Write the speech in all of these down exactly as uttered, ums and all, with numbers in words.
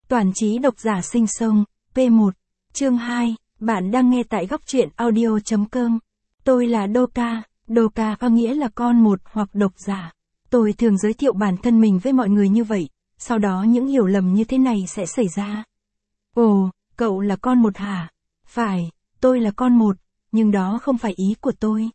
Toàn trí độc giả sinh sông, pê một, chương hai, bạn đang nghe tại góc truyện audio chấm com. Tôi là Doka, Doka có nghĩa là con một hoặc độc giả. Tôi thường giới thiệu bản thân mình với mọi người như vậy, sau đó những hiểu lầm như thế này sẽ xảy ra. Ồ, cậu là con một hả? Phải, tôi là con một, nhưng đó không phải ý của tôi.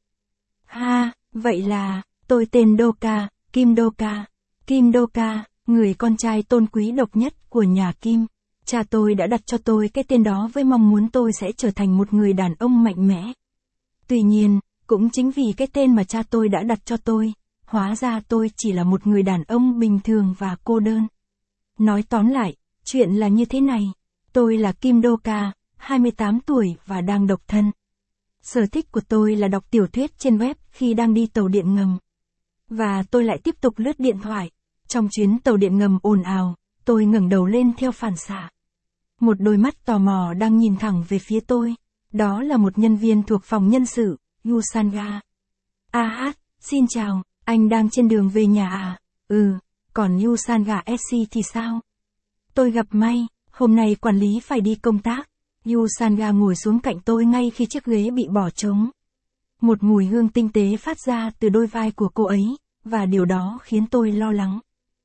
Ha, vậy là, tôi tên Doka, Kim Doka. Kim Doka, người con trai tôn quý độc nhất của nhà Kim. Cha tôi đã đặt cho tôi cái tên đó với mong muốn tôi sẽ trở thành một người đàn ông mạnh mẽ. Tuy nhiên, cũng chính vì cái tên mà cha tôi đã đặt cho tôi, hóa ra tôi chỉ là một người đàn ông bình thường và cô đơn. Nói tóm lại, chuyện là như thế này. Tôi là Kim Doka, hai mươi tám tuổi và đang độc thân. Sở thích của tôi là đọc tiểu thuyết trên web khi đang đi tàu điện ngầm. Và tôi lại tiếp tục lướt điện thoại. Trong chuyến tàu điện ngầm ồn ào, tôi ngẩng đầu lên theo phản xạ. Một đôi mắt tò mò đang nhìn thẳng về phía tôi. Đó là một nhân viên thuộc phòng nhân sự, Yusanga. A hát, xin chào, anh đang trên đường về nhà à? Ừ, còn Yusanga ét xê thì sao? Tôi gặp may, hôm nay quản lý phải đi công tác. Yusanga ngồi xuống cạnh tôi ngay khi chiếc ghế bị bỏ trống. Một mùi hương tinh tế phát ra từ đôi vai của cô ấy, và điều đó khiến tôi lo lắng.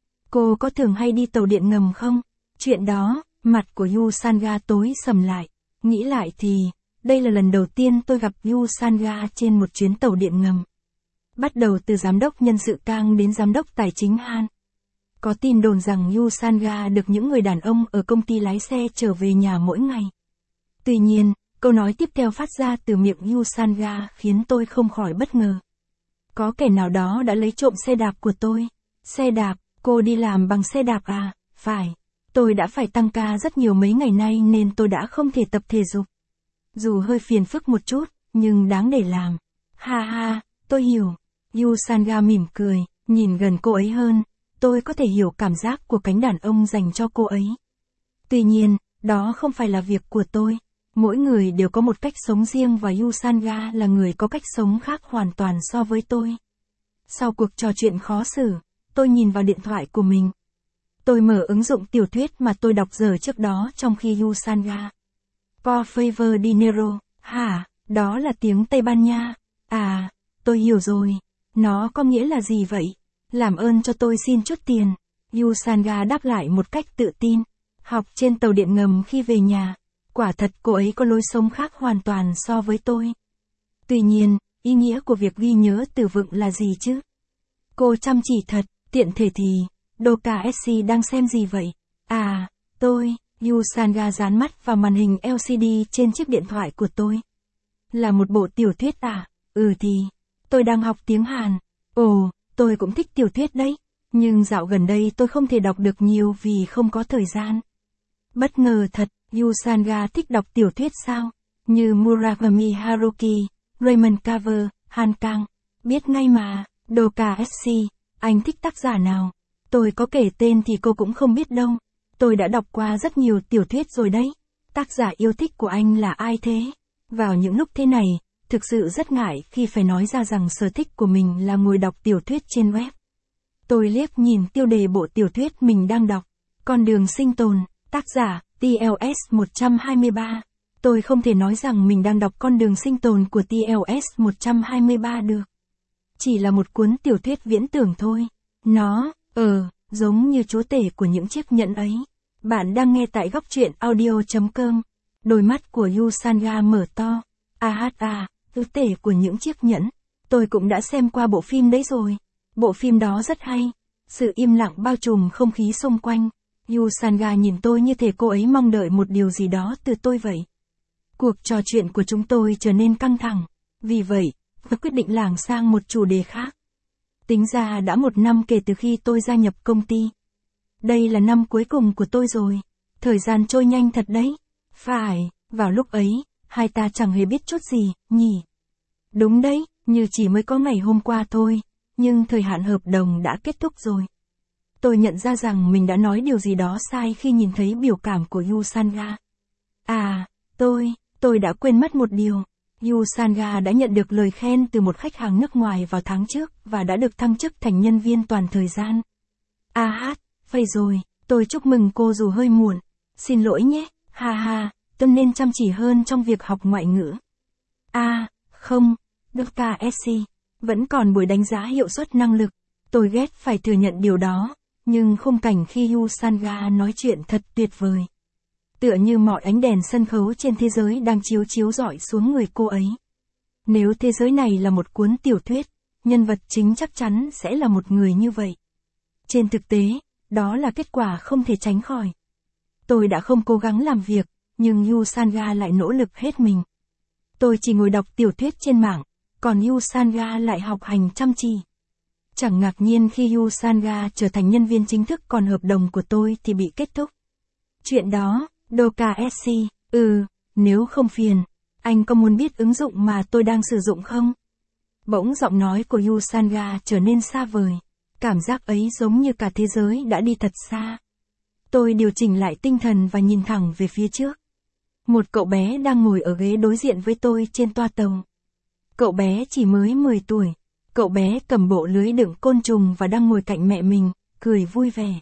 Cô có thường hay đi tàu điện ngầm không? Chuyện đó, mặt của Yusanga tối sầm lại. Nghĩ lại thì, đây là lần đầu tiên tôi gặp Yusanga trên một chuyến tàu điện ngầm. Bắt đầu từ giám đốc nhân sự Kang đến giám đốc tài chính Han. Có tin đồn rằng Yusanga được những người đàn ông ở công ty lái xe trở về nhà mỗi ngày. Tuy nhiên, câu nói tiếp theo phát ra từ miệng Yusanga khiến tôi không khỏi bất ngờ. Có kẻ nào đó đã lấy trộm xe đạp của tôi. Xe đạp, cô đi làm bằng xe đạp à? Phải. Tôi đã phải tăng ca rất nhiều mấy ngày nay nên tôi đã không thể tập thể dục. Dù hơi phiền phức một chút, nhưng đáng để làm. Ha ha, tôi hiểu. Yusanga mỉm cười, nhìn gần cô ấy hơn. Tôi có thể hiểu cảm giác của cánh đàn ông dành cho cô ấy. Tuy nhiên, đó không phải là việc của tôi. Mỗi người đều có một cách sống riêng và Yusanga là người có cách sống khác hoàn toàn so với tôi. Sau cuộc trò chuyện khó xử, tôi nhìn vào điện thoại của mình. Tôi mở ứng dụng tiểu thuyết mà tôi đọc giờ trước đó trong khi Yusanga. Por favor dinero, hả, đó là tiếng Tây Ban Nha. À, tôi hiểu rồi. Nó có nghĩa là gì vậy? Làm ơn cho tôi xin chút tiền. Yusanga đáp lại một cách tự tin. Học trên tàu điện ngầm khi về nhà. Quả thật cô ấy có lối sống khác hoàn toàn so với tôi. Tuy nhiên, ý nghĩa của việc ghi nhớ từ vựng là gì chứ? Cô chăm chỉ thật, tiện thể thì, Doka ét xê đang xem gì vậy? À, tôi, Yusanga dán mắt vào màn hình lờ xê đê trên chiếc điện thoại của tôi. Là một bộ tiểu thuyết à? Ừ thì, tôi đang học tiếng Hàn. Ồ, tôi cũng thích tiểu thuyết đấy. Nhưng dạo gần đây tôi không thể đọc được nhiều vì không có thời gian. Bất ngờ thật, Yusanga thích đọc tiểu thuyết sao? Như Murakami Haruki, Raymond Carver, Han Kang. Biết ngay mà, Doka ét xê, anh thích tác giả nào? Tôi có kể tên thì cô cũng không biết đâu. Tôi đã đọc qua rất nhiều tiểu thuyết rồi đấy. Tác giả yêu thích của anh là ai thế? Vào những lúc thế này, thực sự rất ngại khi phải nói ra rằng sở thích của mình là ngồi đọc tiểu thuyết trên web. Tôi liếc nhìn tiêu đề bộ tiểu thuyết mình đang đọc. Con đường sinh tồn, tác giả, tê lờ ét một trăm hai mươi ba. Tôi không thể nói rằng mình đang đọc con đường sinh tồn của tê lờ ét một trăm hai mươi ba được. Chỉ là một cuốn tiểu thuyết viễn tưởng thôi. Nó, ờ, giống như chúa tể của những chiếc nhẫn ấy. Bạn đang nghe tại góc truyện audio chấm com. Đôi mắt của Yusanga mở to. A hát à, chúa tể của những chiếc nhẫn. Tôi cũng đã xem qua bộ phim đấy rồi. Bộ phim đó rất hay. Sự im lặng bao trùm không khí xung quanh. Yusanga nhìn tôi như thể cô ấy mong đợi một điều gì đó từ tôi vậy. Cuộc trò chuyện của chúng tôi trở nên căng thẳng. Vì vậy, tôi quyết định lảng sang một chủ đề khác. Tính ra đã một năm kể từ khi tôi gia nhập công ty. Đây là năm cuối cùng của tôi rồi. Thời gian trôi nhanh thật đấy. Phải, vào lúc ấy, hai ta chẳng hề biết chút gì, nhỉ? Đúng đấy, như chỉ mới có ngày hôm qua thôi. Nhưng thời hạn hợp đồng đã kết thúc rồi. Tôi nhận ra rằng mình đã nói điều gì đó sai khi nhìn thấy biểu cảm của Yusanga. À, tôi, tôi đã quên mất một điều. Yusanga đã nhận được lời khen từ một khách hàng nước ngoài vào tháng trước và đã được thăng chức thành nhân viên toàn thời gian. À hát, phải rồi, tôi chúc mừng cô dù hơi muộn. Xin lỗi nhé, ha ha, tôi nên chăm chỉ hơn trong việc học ngoại ngữ. À, không, Doka Essie, vẫn còn buổi đánh giá hiệu suất năng lực. Tôi ghét phải thừa nhận điều đó, nhưng khung cảnh khi Yusanga nói chuyện thật tuyệt vời. Tựa như mọi ánh đèn sân khấu trên thế giới đang chiếu chiếu rọi xuống người cô ấy. Nếu thế giới này là một cuốn tiểu thuyết, nhân vật chính chắc chắn sẽ là một người như vậy. Trên thực tế, đó là kết quả không thể tránh khỏi. Tôi đã không cố gắng làm việc, nhưng Yusanga lại nỗ lực hết mình. Tôi chỉ ngồi đọc tiểu thuyết trên mạng, còn Yusanga lại học hành chăm chỉ. Chẳng ngạc nhiên khi Yusanga trở thành nhân viên chính thức còn hợp đồng của tôi thì bị kết thúc. Chuyện đó, Doka Essie, ừ, nếu không phiền, anh có muốn biết ứng dụng mà tôi đang sử dụng không? Bỗng giọng nói của Yusanga trở nên xa vời. Cảm giác ấy giống như cả thế giới đã đi thật xa. Tôi điều chỉnh lại tinh thần và nhìn thẳng về phía trước. Một cậu bé đang ngồi ở ghế đối diện với tôi trên toa tàu. Cậu bé chỉ mới mười tuổi. Cậu bé cầm bộ lưới đựng côn trùng và đang ngồi cạnh mẹ mình, cười vui vẻ.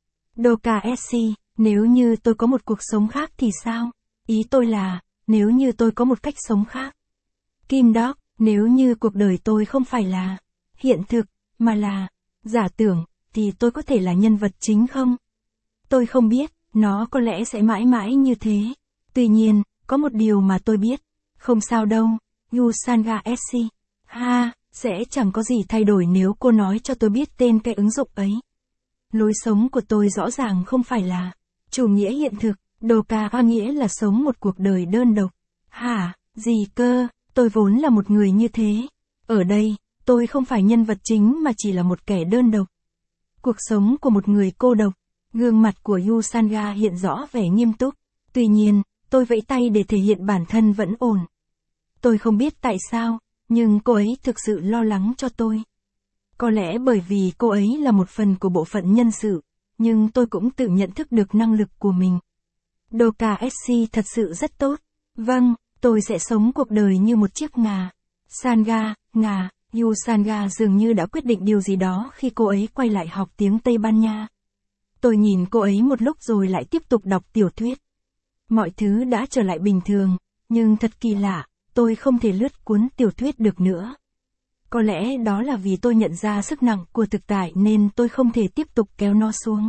Doka Essie, nếu như tôi có một cuộc sống khác thì sao? Ý tôi là, nếu như tôi có một cách sống khác. Kim Dog, nếu như cuộc đời tôi không phải là hiện thực, mà là giả tưởng, thì tôi có thể là nhân vật chính không? Tôi không biết, nó có lẽ sẽ mãi mãi như thế. Tuy nhiên, có một điều mà tôi biết. Không sao đâu, Yusanga Essie. Ha, sẽ chẳng có gì thay đổi nếu cô nói cho tôi biết tên cái ứng dụng ấy. Lối sống của tôi rõ ràng không phải là chủ nghĩa hiện thực, Doka có nghĩa là sống một cuộc đời đơn độc. Hả, gì cơ, tôi vốn là một người như thế. Ở đây, tôi không phải nhân vật chính mà chỉ là một kẻ đơn độc. Cuộc sống của một người cô độc. Gương mặt của Yusanga hiện rõ vẻ nghiêm túc. Tuy nhiên, tôi vẫy tay để thể hiện bản thân vẫn ổn. Tôi không biết tại sao, nhưng cô ấy thực sự lo lắng cho tôi. Có lẽ bởi vì cô ấy là một phần của bộ phận nhân sự, nhưng tôi cũng tự nhận thức được năng lực của mình. Doka Essie thật sự rất tốt. Vâng, tôi sẽ sống cuộc đời như một chiếc ngà. Sanga, ngà, Yusanga dường như đã quyết định điều gì đó khi cô ấy quay lại học tiếng Tây Ban Nha. Tôi nhìn cô ấy một lúc rồi lại tiếp tục đọc tiểu thuyết. Mọi thứ đã trở lại bình thường, nhưng thật kỳ lạ, tôi không thể lướt cuốn tiểu thuyết được nữa. Có lẽ đó là vì tôi nhận ra sức nặng của thực tại nên tôi không thể tiếp tục kéo nó xuống.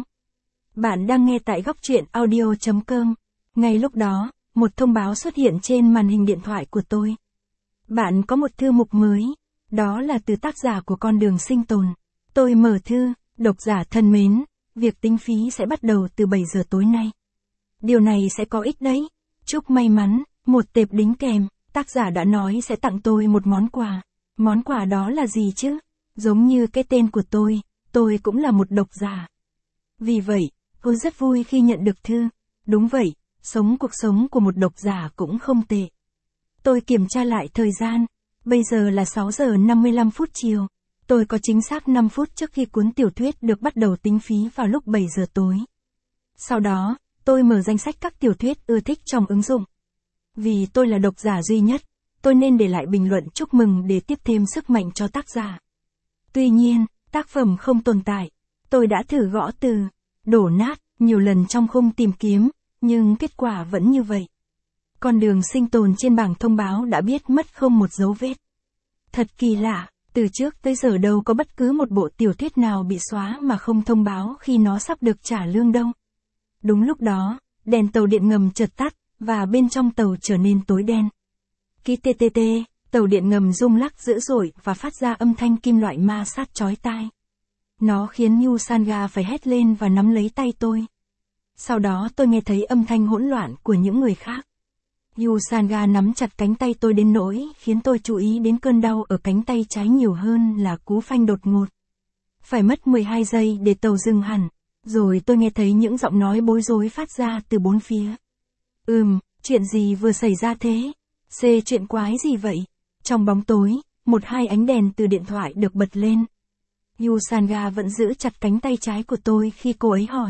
Bạn đang nghe tại góc truyện audio chấm com. Ngay lúc đó, một thông báo xuất hiện trên màn hình điện thoại của tôi. Bạn có một thư mục mới, đó là từ tác giả của Con đường sinh tồn. Tôi mở thư, độc giả thân mến, việc tính phí sẽ bắt đầu từ bảy giờ tối nay. Điều này sẽ có ích đấy. Chúc may mắn, một tệp đính kèm, tác giả đã nói sẽ tặng tôi một món quà. Món quà đó là gì chứ? Giống như cái tên của tôi, tôi cũng là một độc giả. Vì vậy, tôi rất vui khi nhận được thư. Đúng vậy, sống cuộc sống của một độc giả cũng không tệ. Tôi kiểm tra lại thời gian. Bây giờ là sáu giờ năm mươi lăm phút chiều. Tôi có chính xác năm phút trước khi cuốn tiểu thuyết được bắt đầu tính phí vào lúc bảy giờ tối. Sau đó, tôi mở danh sách các tiểu thuyết ưa thích trong ứng dụng. Vì tôi là độc giả duy nhất, tôi nên để lại bình luận chúc mừng để tiếp thêm sức mạnh cho tác giả. Tuy nhiên, tác phẩm không tồn tại. Tôi đã thử gõ từ đổ nát nhiều lần trong khung tìm kiếm, nhưng kết quả vẫn như vậy. Con đường sinh tồn trên bảng thông báo đã biết mất không một dấu vết. Thật kỳ lạ, từ trước tới giờ đâu có bất cứ một bộ tiểu thuyết nào bị xóa mà không thông báo khi nó sắp được trả lương đâu. Đúng lúc đó, đèn tàu điện ngầm chợt tắt, và bên trong tàu trở nên tối đen. Kí tê tê tê, tàu điện ngầm rung lắc dữ dội và phát ra âm thanh kim loại ma sát chói tai. Nó khiến Yusanga phải hét lên và nắm lấy tay tôi. Sau đó tôi nghe thấy âm thanh hỗn loạn của những người khác. Yusanga nắm chặt cánh tay tôi đến nỗi khiến tôi chú ý đến cơn đau ở cánh tay trái nhiều hơn là cú phanh đột ngột. Phải mất mười hai giây để tàu dừng hẳn, rồi tôi nghe thấy những giọng nói bối rối phát ra từ bốn phía. Ừm, chuyện gì vừa xảy ra thế? C chuyện quái gì vậy? Trong bóng tối, một hai ánh đèn từ điện thoại được bật lên. Yusanga vẫn giữ chặt cánh tay trái của tôi khi cô ấy hỏi.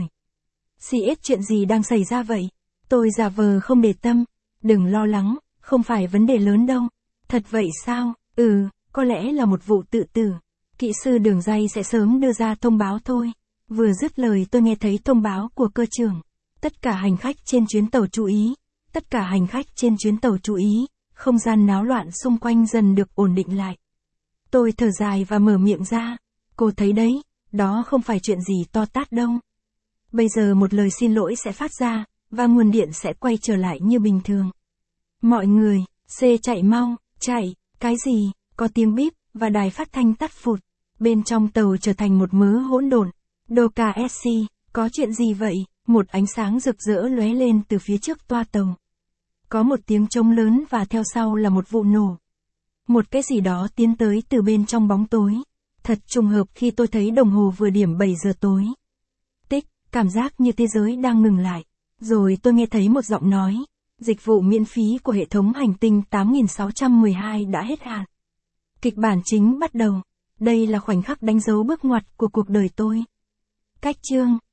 xê ét chuyện gì đang xảy ra vậy? Tôi giả vờ không để tâm. Đừng lo lắng, không phải vấn đề lớn đâu. Thật vậy sao? Ừ, có lẽ là một vụ tự tử. Kỹ sư đường ray sẽ sớm đưa ra thông báo thôi. Vừa dứt lời tôi nghe thấy thông báo của cơ trưởng. Tất cả hành khách trên chuyến tàu chú ý. Tất cả hành khách trên chuyến tàu chú ý. Không gian náo loạn xung quanh dần được ổn định lại. Tôi thở dài và mở miệng ra. Cô thấy đấy, đó không phải chuyện gì to tát đâu. Bây giờ một lời xin lỗi sẽ phát ra, và nguồn điện sẽ quay trở lại như bình thường. Mọi người, C chạy mau, chạy, cái gì, có tiếng bíp, và đài phát thanh tắt phụt. Bên trong tàu trở thành một mớ hỗn độn. Doka ét xê, có chuyện gì vậy? Một ánh sáng rực rỡ lóe lên từ phía trước toa tàu. Có một tiếng trống lớn và theo sau là một vụ nổ. Một cái gì đó tiến tới từ bên trong bóng tối. Thật trùng hợp khi tôi thấy đồng hồ vừa điểm bảy giờ tối. Tích, cảm giác như thế giới đang ngừng lại. Rồi tôi nghe thấy một giọng nói. Dịch vụ miễn phí của hệ thống hành tinh tám nghìn sáu trăm mười hai đã hết hạn. Kịch bản chính bắt đầu. Đây là khoảnh khắc đánh dấu bước ngoặt của cuộc đời tôi. Cách chương